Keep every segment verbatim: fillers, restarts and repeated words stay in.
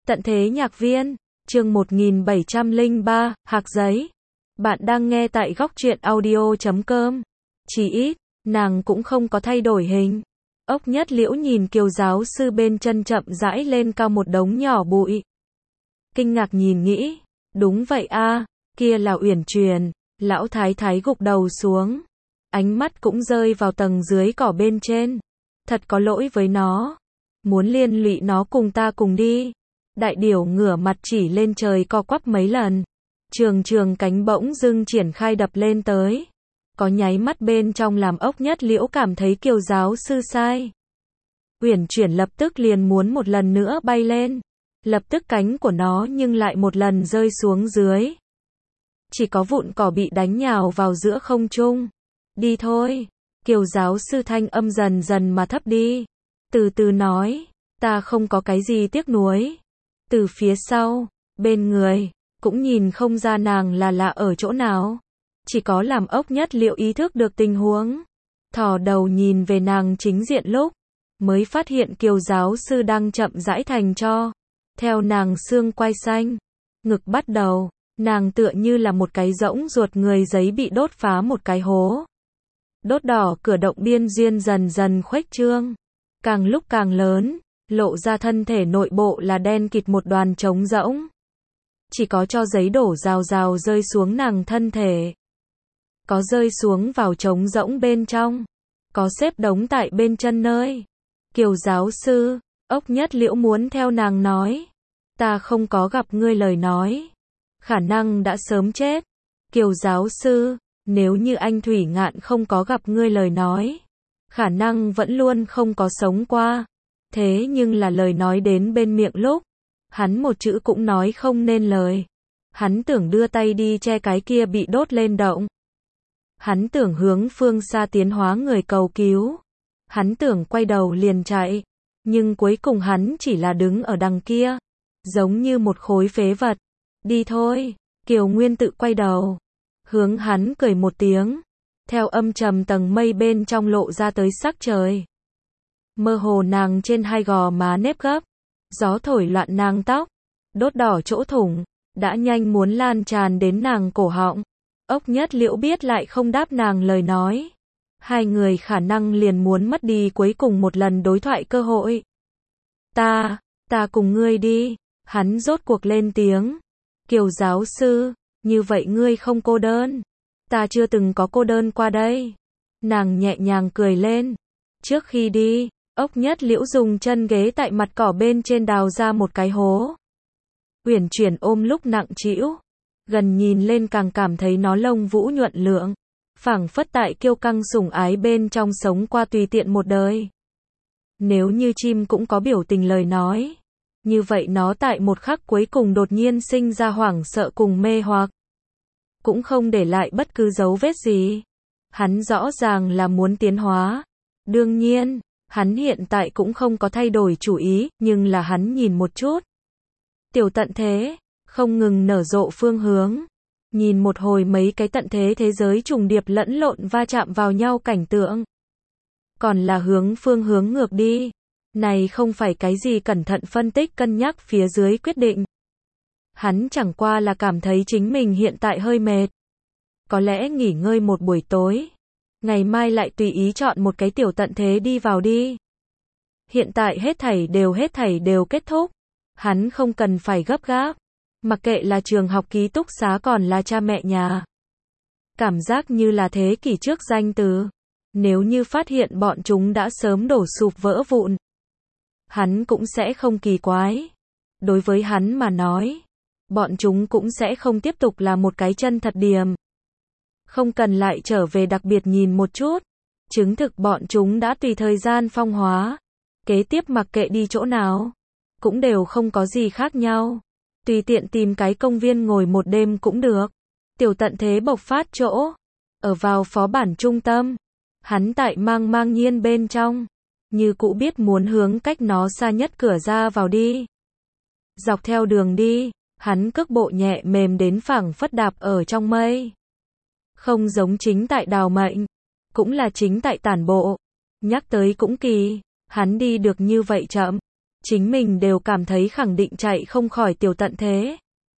Tận thế nhạc viên, chương một nghìn bảy trăm lẻ ba, hạc giấy. Bạn đang nghe tại góc truyện audio chấm com. Chỉ ít, nàng cũng không có thay đổi hình. Ốc Nhất Liễu nhìn Kiều giáo sư bên chân chậm rãi lên cao một đống nhỏ bụi. Kinh ngạc nhìn nghĩ, đúng vậy a, kia là Uyển Truyền. Lão thái thái gục đầu xuống, ánh mắt cũng rơi vào tầng dưới cỏ bên trên. Thật có lỗi với nó, muốn liên lụy nó cùng ta cùng đi. Đại điểu ngửa mặt chỉ lên trời co quắp mấy lần. Trường trường cánh bỗng dưng triển khai đập lên tới. Có nháy mắt bên trong làm Ốc Nhất Liễu cảm thấy Kiều giáo sư sai. Uyển Chuyển lập tức liền muốn một lần nữa bay lên. Lập tức cánh của nó nhưng lại một lần rơi xuống dưới. Chỉ có vụn cỏ bị đánh nhào vào giữa không trung. Đi thôi. Kiều giáo sư thanh âm dần dần mà thấp đi. Từ từ nói, ta không có cái gì tiếc nuối. Từ phía sau, bên người, cũng nhìn không ra nàng là lạ ở chỗ nào. Chỉ có làm Ốc Nhất Liễu ý thức được tình huống. Thò đầu nhìn về nàng chính diện lúc, mới phát hiện Kiều giáo sư đang chậm rãi thành tro. Theo nàng xương quai xanh, ngực bắt đầu, nàng tựa như là một cái rỗng ruột người giấy bị đốt phá một cái hố. Đốt đỏ cửa động biên duyên dần dần khuếch trương. Càng lúc càng lớn, lộ ra thân thể nội bộ là đen kịt một đoàn trống rỗng. Chỉ có cho giấy đổ rào rào rơi xuống nàng thân thể. Có rơi xuống vào trống rỗng bên trong. Có xếp đống tại bên chân nơi. Kiều giáo sư, Ốc Nhất Liễu muốn theo nàng nói. Ta không có gặp ngươi lời nói. Khả năng đã sớm chết. Kiều giáo sư, nếu như anh Thủy Ngạn không có gặp ngươi lời nói. Khả năng vẫn luôn không có sống qua. Thế nhưng là lời nói đến bên miệng lúc. Hắn một chữ cũng nói không nên lời. Hắn tưởng đưa tay đi che cái kia bị đốt lên động. Hắn tưởng hướng phương xa tiến hóa người cầu cứu. Hắn tưởng quay đầu liền chạy. Nhưng cuối cùng hắn chỉ là đứng ở đằng kia. Giống như một khối phế vật. Đi thôi. Kiều Nguyên tự quay đầu. Hướng hắn cười một tiếng. Theo âm trầm tầng mây bên trong lộ ra tới sắc trời. Mơ hồ nàng trên hai gò má nếp gấp. Gió thổi loạn nàng tóc. Đốt đỏ chỗ thủng. Đã nhanh muốn lan tràn đến nàng cổ họng. Ốc Nhất Liễu biết lại không đáp nàng lời nói. Hai người khả năng liền muốn mất đi cuối cùng một lần đối thoại cơ hội. Ta, ta cùng ngươi đi. Hắn rốt cuộc lên tiếng. Kiều giáo sư, như vậy ngươi không cô đơn. Ta chưa từng có cô đơn qua đây. Nàng nhẹ nhàng cười lên. Trước khi đi, Ốc Nhất Liễu dùng chân ghế tại mặt cỏ bên trên đào ra một cái hố. Uyển Chuyển ôm lúc nặng trĩu. Gần nhìn lên càng cảm thấy nó lông vũ nhuận lượng. Phảng phất tại kiêu căng sủng ái bên trong sống qua tùy tiện một đời. Nếu như chim cũng có biểu tình lời nói. Như vậy nó tại một khắc cuối cùng đột nhiên sinh ra hoảng sợ cùng mê hoặc. Cũng không để lại bất cứ dấu vết gì. Hắn rõ ràng là muốn tiến hóa. Đương nhiên, hắn hiện tại cũng không có thay đổi chủ ý, nhưng là hắn nhìn một chút. Tiểu tận thế, không ngừng nở rộ phương hướng. Nhìn một hồi mấy cái tận thế thế giới trùng điệp lẫn lộn va chạm vào nhau cảnh tượng. Còn là hướng phương hướng ngược đi. Này không phải cái gì cẩn thận phân tích cân nhắc phía dưới quyết định. Hắn chẳng qua là cảm thấy chính mình hiện tại hơi mệt. Có lẽ nghỉ ngơi một buổi tối. Ngày mai lại tùy ý chọn một cái tiểu tận thế đi vào đi. Hiện tại hết thảy đều hết thảy đều kết thúc. Hắn không cần phải gấp gáp. Mặc kệ là trường học ký túc xá còn là cha mẹ nhà. Cảm giác như là thế kỷ trước danh từ. Nếu như phát hiện bọn chúng đã sớm đổ sụp vỡ vụn. Hắn cũng sẽ không kỳ quái. Đối với hắn mà nói. Bọn chúng cũng sẽ không tiếp tục là một cái chân thật điểm. Không cần lại trở về đặc biệt nhìn một chút. Chứng thực bọn chúng đã tùy thời gian phong hóa. Kế tiếp mặc kệ đi chỗ nào. Cũng đều không có gì khác nhau. Tùy tiện tìm cái công viên ngồi một đêm cũng được. Tiểu tận thế bộc phát chỗ. Ở vào phó bản trung tâm. Hắn tại mang mang nhiên bên trong. Như cũ biết muốn hướng cách nó xa nhất cửa ra vào đi. Dọc theo đường đi. Hắn cước bộ nhẹ mềm đến phảng phất đạp ở trong mây. Không giống chính tại đào mệnh. Cũng là chính tại tản bộ. Nhắc tới cũng kỳ. Hắn đi được như vậy chậm. chính mình đều cảm thấy khẳng định chạy không khỏi tiểu tận thế.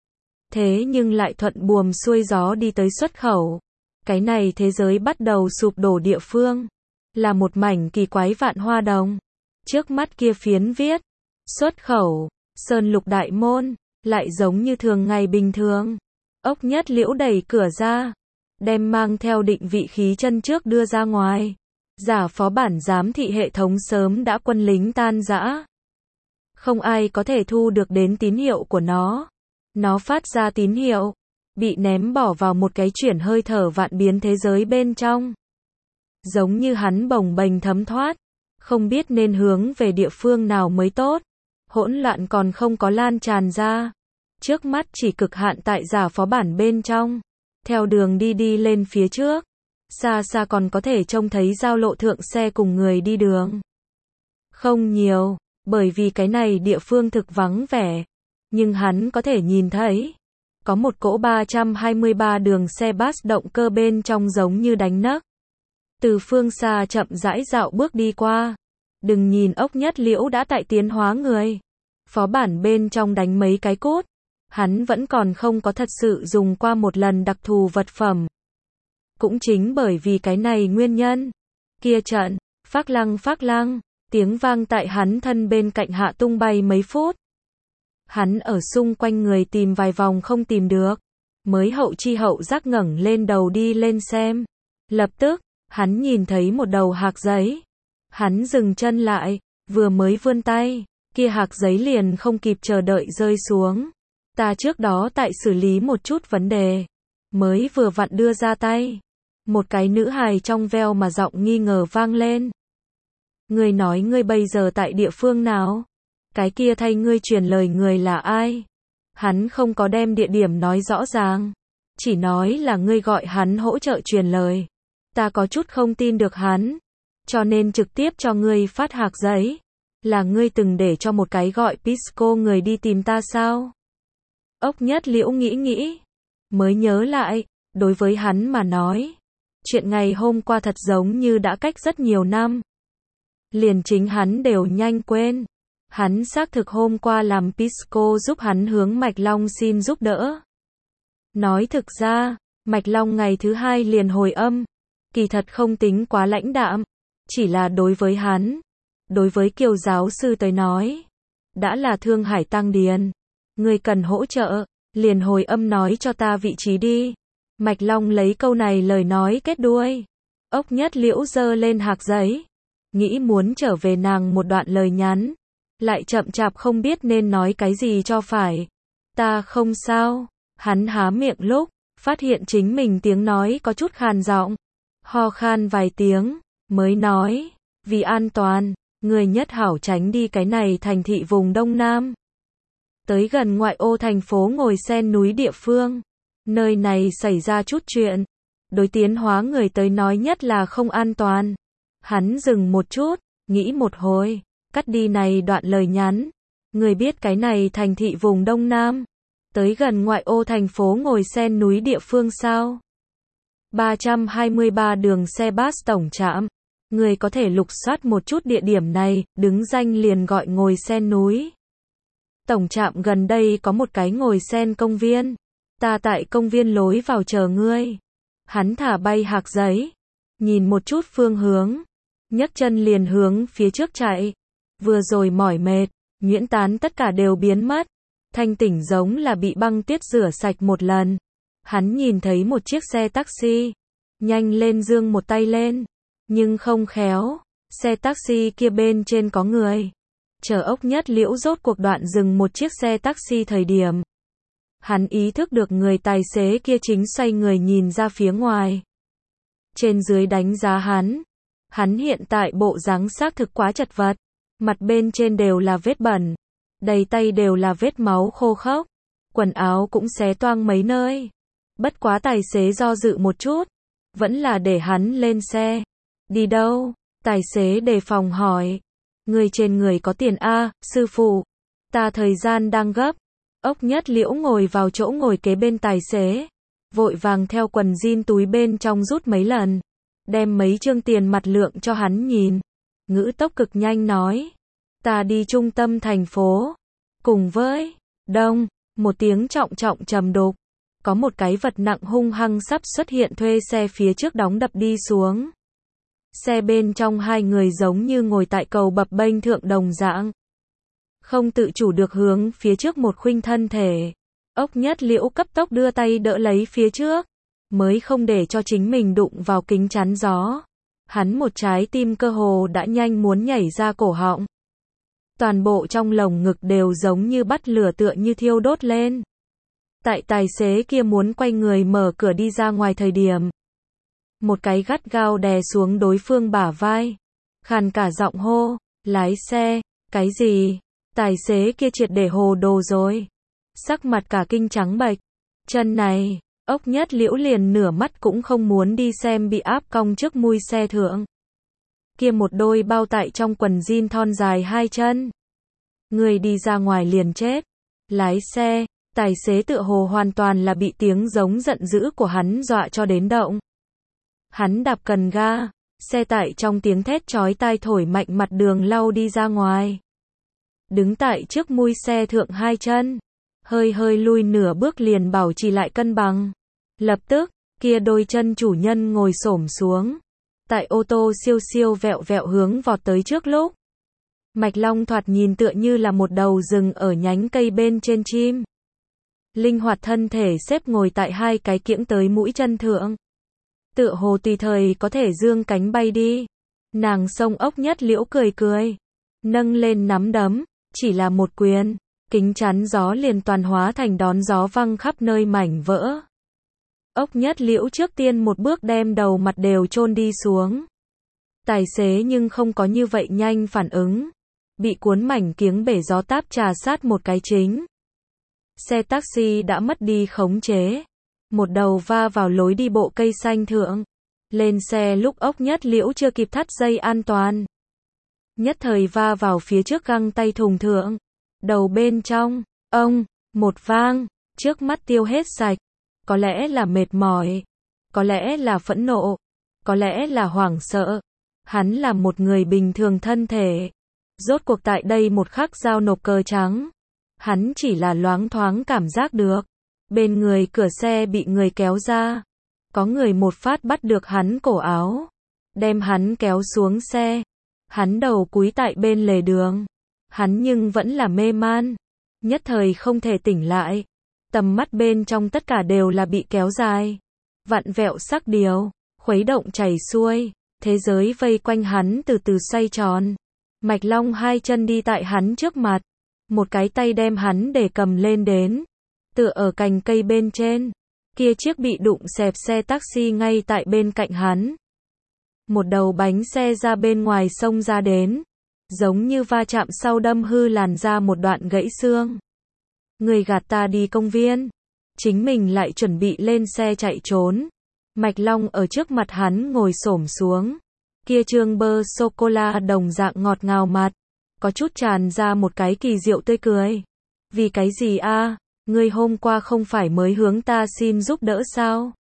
Thế nhưng lại thuận buồm xuôi gió đi tới xuất khẩu. Cái này thế giới bắt đầu sụp đổ địa phương. Là một mảnh kỳ quái vạn hoa đồng. Trước mắt kia phiến viết. Xuất khẩu. Sơn lục đại môn. Lại giống như thường ngày bình thường. Ốc Nhất Liễu đẩy cửa ra. Đem mang theo định vị khí chân trước đưa ra ngoài. Giả phó bản giám thị hệ thống sớm đã quân lính tan rã. Không ai có thể thu được đến tín hiệu của nó. Nó phát ra tín hiệu. Bị ném bỏ vào một cái chuyển hơi thở vạn biến thế giới bên trong. Giống như hắn bồng bềnh thấm thoát. Không biết nên hướng về địa phương nào mới tốt. Hỗn loạn còn không có lan tràn ra. Trước mắt chỉ cực hạn tại giả phó bản bên trong. Theo đường đi đi lên phía trước. Xa xa còn có thể trông thấy giao lộ thượng xe cùng người đi đường. Không nhiều, bởi vì cái này địa phương thực vắng vẻ. Nhưng hắn có thể nhìn thấy. Có một cỗ ba trăm hai mươi ba đường xe bus động cơ bên trong giống như đánh nấc. Từ phương xa chậm rãi dạo bước đi qua. Đừng nhìn Ốc Nhất Liễu đã tại tiến hóa người. Phó bản bên trong đánh mấy cái cốt. Hắn vẫn còn không có thật sự dùng qua một lần đặc thù vật phẩm. Cũng chính bởi vì cái này nguyên nhân. Kia trận, phác lăng phác lăng, tiếng vang tại hắn thân bên cạnh hạ tung bay mấy phút. Hắn ở xung quanh người tìm vài vòng không tìm được. Mới hậu chi hậu giác ngẩng lên đầu đi lên xem. Lập tức, hắn nhìn thấy một đầu hạc giấy. Hắn dừng chân lại, vừa mới vươn tay, kia hạc giấy liền không kịp chờ đợi rơi xuống. Ta trước đó tại xử lý một chút vấn đề. Mới vừa vặn đưa ra tay. Một cái nữ hài trong veo mà giọng nghi ngờ vang lên. Ngươi nói ngươi bây giờ tại địa phương nào? Cái kia thay ngươi truyền lời người là ai? Hắn không có đem địa điểm nói rõ ràng. Chỉ nói là ngươi gọi hắn hỗ trợ truyền lời. Ta có chút không tin được hắn. Cho nên trực tiếp cho ngươi phát hạc giấy. Là ngươi từng để cho một cái gọi Pisco người đi tìm ta sao? Ốc Nhất Liễu nghĩ nghĩ. Mới nhớ lại, đối với hắn mà nói. Chuyện ngày hôm qua thật giống như đã cách rất nhiều năm. Liền chính hắn đều nhanh quên. Hắn xác thực hôm qua làm Pisco giúp hắn hướng Mạch Long xin giúp đỡ. Nói thực ra, Mạch Long ngày thứ hai liền hồi âm. Kỳ thật không tính quá lãnh đạm. Chỉ là đối với hắn. Đối với Kiều giáo sư tới nói. Đã là Thương Hải Tăng Điền. Người cần hỗ trợ. Liền hồi âm nói cho ta vị trí đi. Mạch Long lấy câu này lời nói kết đuôi. Ốc Nhất Liễu giơ lên hạc giấy. Nghĩ muốn trở về nàng một đoạn lời nhắn. Lại chậm chạp không biết nên nói cái gì cho phải. Ta không sao. Hắn há miệng lúc. Phát hiện chính mình tiếng nói có chút khàn giọng. Ho khan vài tiếng. Mới nói. Vì an toàn. Người nhất hảo tránh đi cái này thành thị vùng Đông Nam. Tới gần ngoại ô thành phố Ngồi Sen núi địa phương. Nơi này xảy ra chút chuyện. Đối tiến hóa người tới nói nhất là không an toàn. Hắn dừng một chút, nghĩ một hồi, cắt đi này đoạn lời nhắn. Người biết cái này thành thị vùng Đông Nam. Tới gần ngoại ô thành phố Ngồi Sen núi địa phương sao? ba trăm hai mươi ba đường xe bus tổng trạm. Người có thể lục soát một chút địa điểm này, đứng danh liền gọi Ngồi Sen núi. Tổng trạm gần đây có một cái Ngồi Sen công viên. Ta tại công viên lối vào chờ ngươi. Hắn thả bay hạc giấy. Nhìn một chút phương hướng. Nhấc chân liền hướng phía trước chạy. Vừa rồi mỏi mệt, nhuyễn tán tất cả đều biến mất. Thanh tỉnh giống là bị băng tuyết rửa sạch một lần. Hắn nhìn thấy một chiếc xe taxi. Nhanh lên giương một tay lên. Nhưng không khéo. Xe taxi kia bên trên có người. Chờ Ốc Nhất Liễu rốt cuộc đoạn dừng một chiếc xe taxi thời điểm. Hắn ý thức được người tài xế kia chính xoay người nhìn ra phía ngoài. Trên dưới đánh giá hắn. Hắn hiện tại bộ dáng xác thực quá chật vật. Mặt bên trên đều là vết bẩn. Đầy tay đều là vết máu khô khốc. Quần áo cũng xé toang mấy nơi. Bất quá tài xế do dự một chút. Vẫn là để hắn lên xe. Đi đâu? Tài xế đề phòng hỏi. Người trên người có tiền a, sư phụ. Ta thời gian đang gấp. Ốc Nhất Liễu ngồi vào chỗ ngồi kế bên tài xế. Vội vàng theo quần jean túi bên trong rút mấy lần. Đem mấy trương tiền mặt lượng cho hắn nhìn. Ngữ tốc cực nhanh nói. Ta đi trung tâm thành phố. Cùng với, đông, một tiếng trọng trọng trầm đục. Có một cái vật nặng hung hăng sắp xuất hiện thuê xe phía trước đóng đập đi xuống. Xe bên trong hai người giống như ngồi tại cầu bập bênh thượng đồng dạng. Không tự chủ được hướng phía trước một khuynh thân thể. Ốc Nhất Liễu cấp tốc đưa tay đỡ lấy phía trước. Mới không để cho chính mình đụng vào kính chắn gió. Hắn một trái tim cơ hồ đã nhanh muốn nhảy ra cổ họng. Toàn bộ trong lồng ngực đều giống như bắt lửa tựa như thiêu đốt lên. Tại tài xế kia muốn quay người mở cửa đi ra ngoài thời điểm. Một cái gắt gao đè xuống đối phương bả vai. Khàn cả giọng hô, lái xe, cái gì? Tài xế kia triệt để hồ đồ rồi. Sắc mặt cả kinh trắng bệch. Chân này, Ốc Nhất Liễu liền nửa mắt cũng không muốn đi xem bị áp cong trước mui xe thượng. Kia một đôi bao tại trong quần jean thon dài hai chân. Người đi ra ngoài liền chết. Lái xe, tài xế tựa hồ hoàn toàn là bị tiếng giống giận dữ của hắn dọa cho đến động. Hắn đạp cần ga, xe tải trong tiếng thét chói tai thổi mạnh mặt đường lau đi ra ngoài. Đứng tại trước mui xe thượng hai chân, hơi hơi lui nửa bước liền bảo trì lại cân bằng. Lập tức, kia đôi chân chủ nhân ngồi xổm xuống. Tại ô tô siêu siêu vẹo vẹo hướng vọt tới trước lúc. Mạch Long thoạt nhìn tựa như là một đầu rừng ở nhánh cây bên trên chim. Linh hoạt thân thể xếp ngồi tại hai cái kiễng tới mũi chân thượng. Tựa hồ tùy thời có thể dương cánh bay đi. Nàng xông Ốc Nhất Liễu cười cười. Nâng lên nắm đấm, chỉ là một quyền. Kính chắn gió liền toàn hóa thành đón gió văng khắp nơi mảnh vỡ. Ốc Nhất Liễu trước tiên một bước đem đầu mặt đều chôn đi xuống. Tài xế nhưng không có như vậy nhanh phản ứng. Bị cuốn mảnh kiếng bể gió táp trà sát một cái chính. Xe taxi đã mất đi khống chế. Một đầu va vào lối đi bộ cây xanh thượng. Lên xe lúc Ốc Nhất Liễu chưa kịp thắt dây an toàn. Nhất thời va vào phía trước găng tay thùng thượng. Đầu bên trong, ông, một vang, trước mắt tiêu hết sạch. Có lẽ là mệt mỏi. Có lẽ là phẫn nộ. Có lẽ là hoảng sợ. Hắn là một người bình thường thân thể. Rốt cuộc tại đây một khắc giao nộp cờ trắng. Hắn chỉ là loáng thoáng cảm giác được. Bên người cửa xe bị người kéo ra. Có người một phát bắt được hắn cổ áo. Đem hắn kéo xuống xe. Hắn đầu cúi tại bên lề đường. Hắn nhưng vẫn là mê man. Nhất thời không thể tỉnh lại. Tầm mắt bên trong tất cả đều là bị kéo dài. Vặn vẹo sắc điều. Khuấy động chảy xuôi. Thế giới vây quanh hắn từ từ xoay tròn. Mạch Long hai chân đi tại hắn trước mặt. Một cái tay đem hắn để cầm lên đến. Tựa ở cành cây bên trên. Kia chiếc bị đụng xẹp xe taxi ngay tại bên cạnh hắn. Một đầu bánh xe ra bên ngoài xông ra đến. Giống như va chạm sau đâm hư làn ra một đoạn gãy xương. Người gạt ta đi công viên. Chính mình lại chuẩn bị lên xe chạy trốn. Mạch Long ở trước mặt hắn ngồi xổm xuống. Kia trương bơ sô-cô-la đồng dạng ngọt ngào mặt. Có chút tràn ra một cái kỳ diệu tươi cười. Vì cái gì a? Ngươi hôm qua không phải mới hướng ta xin giúp đỡ sao?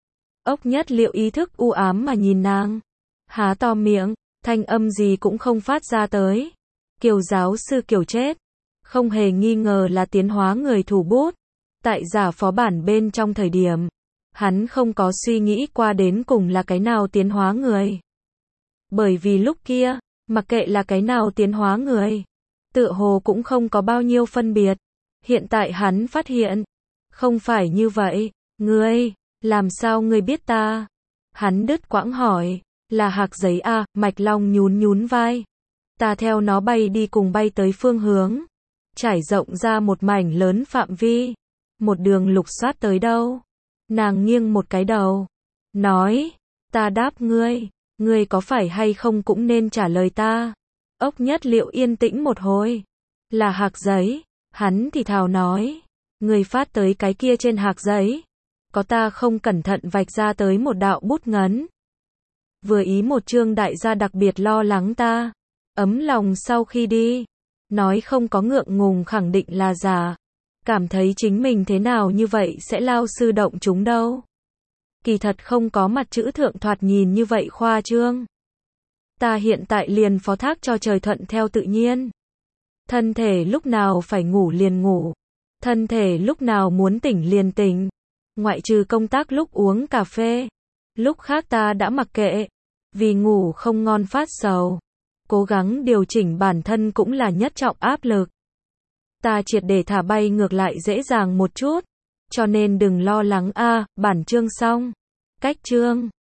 Ốc Nhất Liễu ý thức u ám mà nhìn nàng. Há to miệng, thanh âm gì cũng không phát ra tới. Kiều giáo sư Kiều chết. Không hề nghi ngờ là tiến hóa người thủ bút. Tại giả phó bản bên trong thời điểm. Hắn không có suy nghĩ qua đến cùng là cái nào tiến hóa người. Bởi vì lúc kia, mặc kệ là cái nào tiến hóa người. Tựa hồ cũng không có bao nhiêu phân biệt. Hiện tại hắn phát hiện. Không phải như vậy. Ngươi, làm sao ngươi biết ta? Hắn đứt quãng hỏi. Là hạc giấy à? Mạch Long nhún nhún vai. Ta theo nó bay đi cùng bay tới phương hướng. Trải rộng ra một mảnh lớn phạm vi. Một đường lục soát tới đâu? Nàng nghiêng một cái đầu. Nói. Ta đáp ngươi. Ngươi có phải hay không cũng nên trả lời ta. Ốc Nhất Liễu yên tĩnh một hồi. Là hạc giấy. Hắn thì thào nói. Ngươi phát tới cái kia trên hạc giấy. Có ta không cẩn thận vạch ra tới một đạo bút ngấn. Vừa ý một chương đại gia đặc biệt lo lắng ta. Ấm lòng sau khi đi. Nói không có ngượng ngùng khẳng định là giả. Cảm thấy chính mình thế nào như vậy sẽ lao sư động chúng đâu. Kỳ thật không có mặt chữ thượng thoạt nhìn như vậy khoa trương. Ta hiện tại liền phó thác cho trời thuận theo tự nhiên. Thân thể lúc nào phải ngủ liền ngủ. Thân thể lúc nào muốn tỉnh liền tỉnh. Ngoại trừ công tác lúc uống cà phê. Lúc khác ta đã mặc kệ. Vì ngủ không ngon phát sầu. Cố gắng điều chỉnh bản thân cũng là nhất trọng áp lực. Ta triệt để thả bay ngược lại dễ dàng một chút. Cho nên đừng lo lắng a, bản chương xong. Cách chương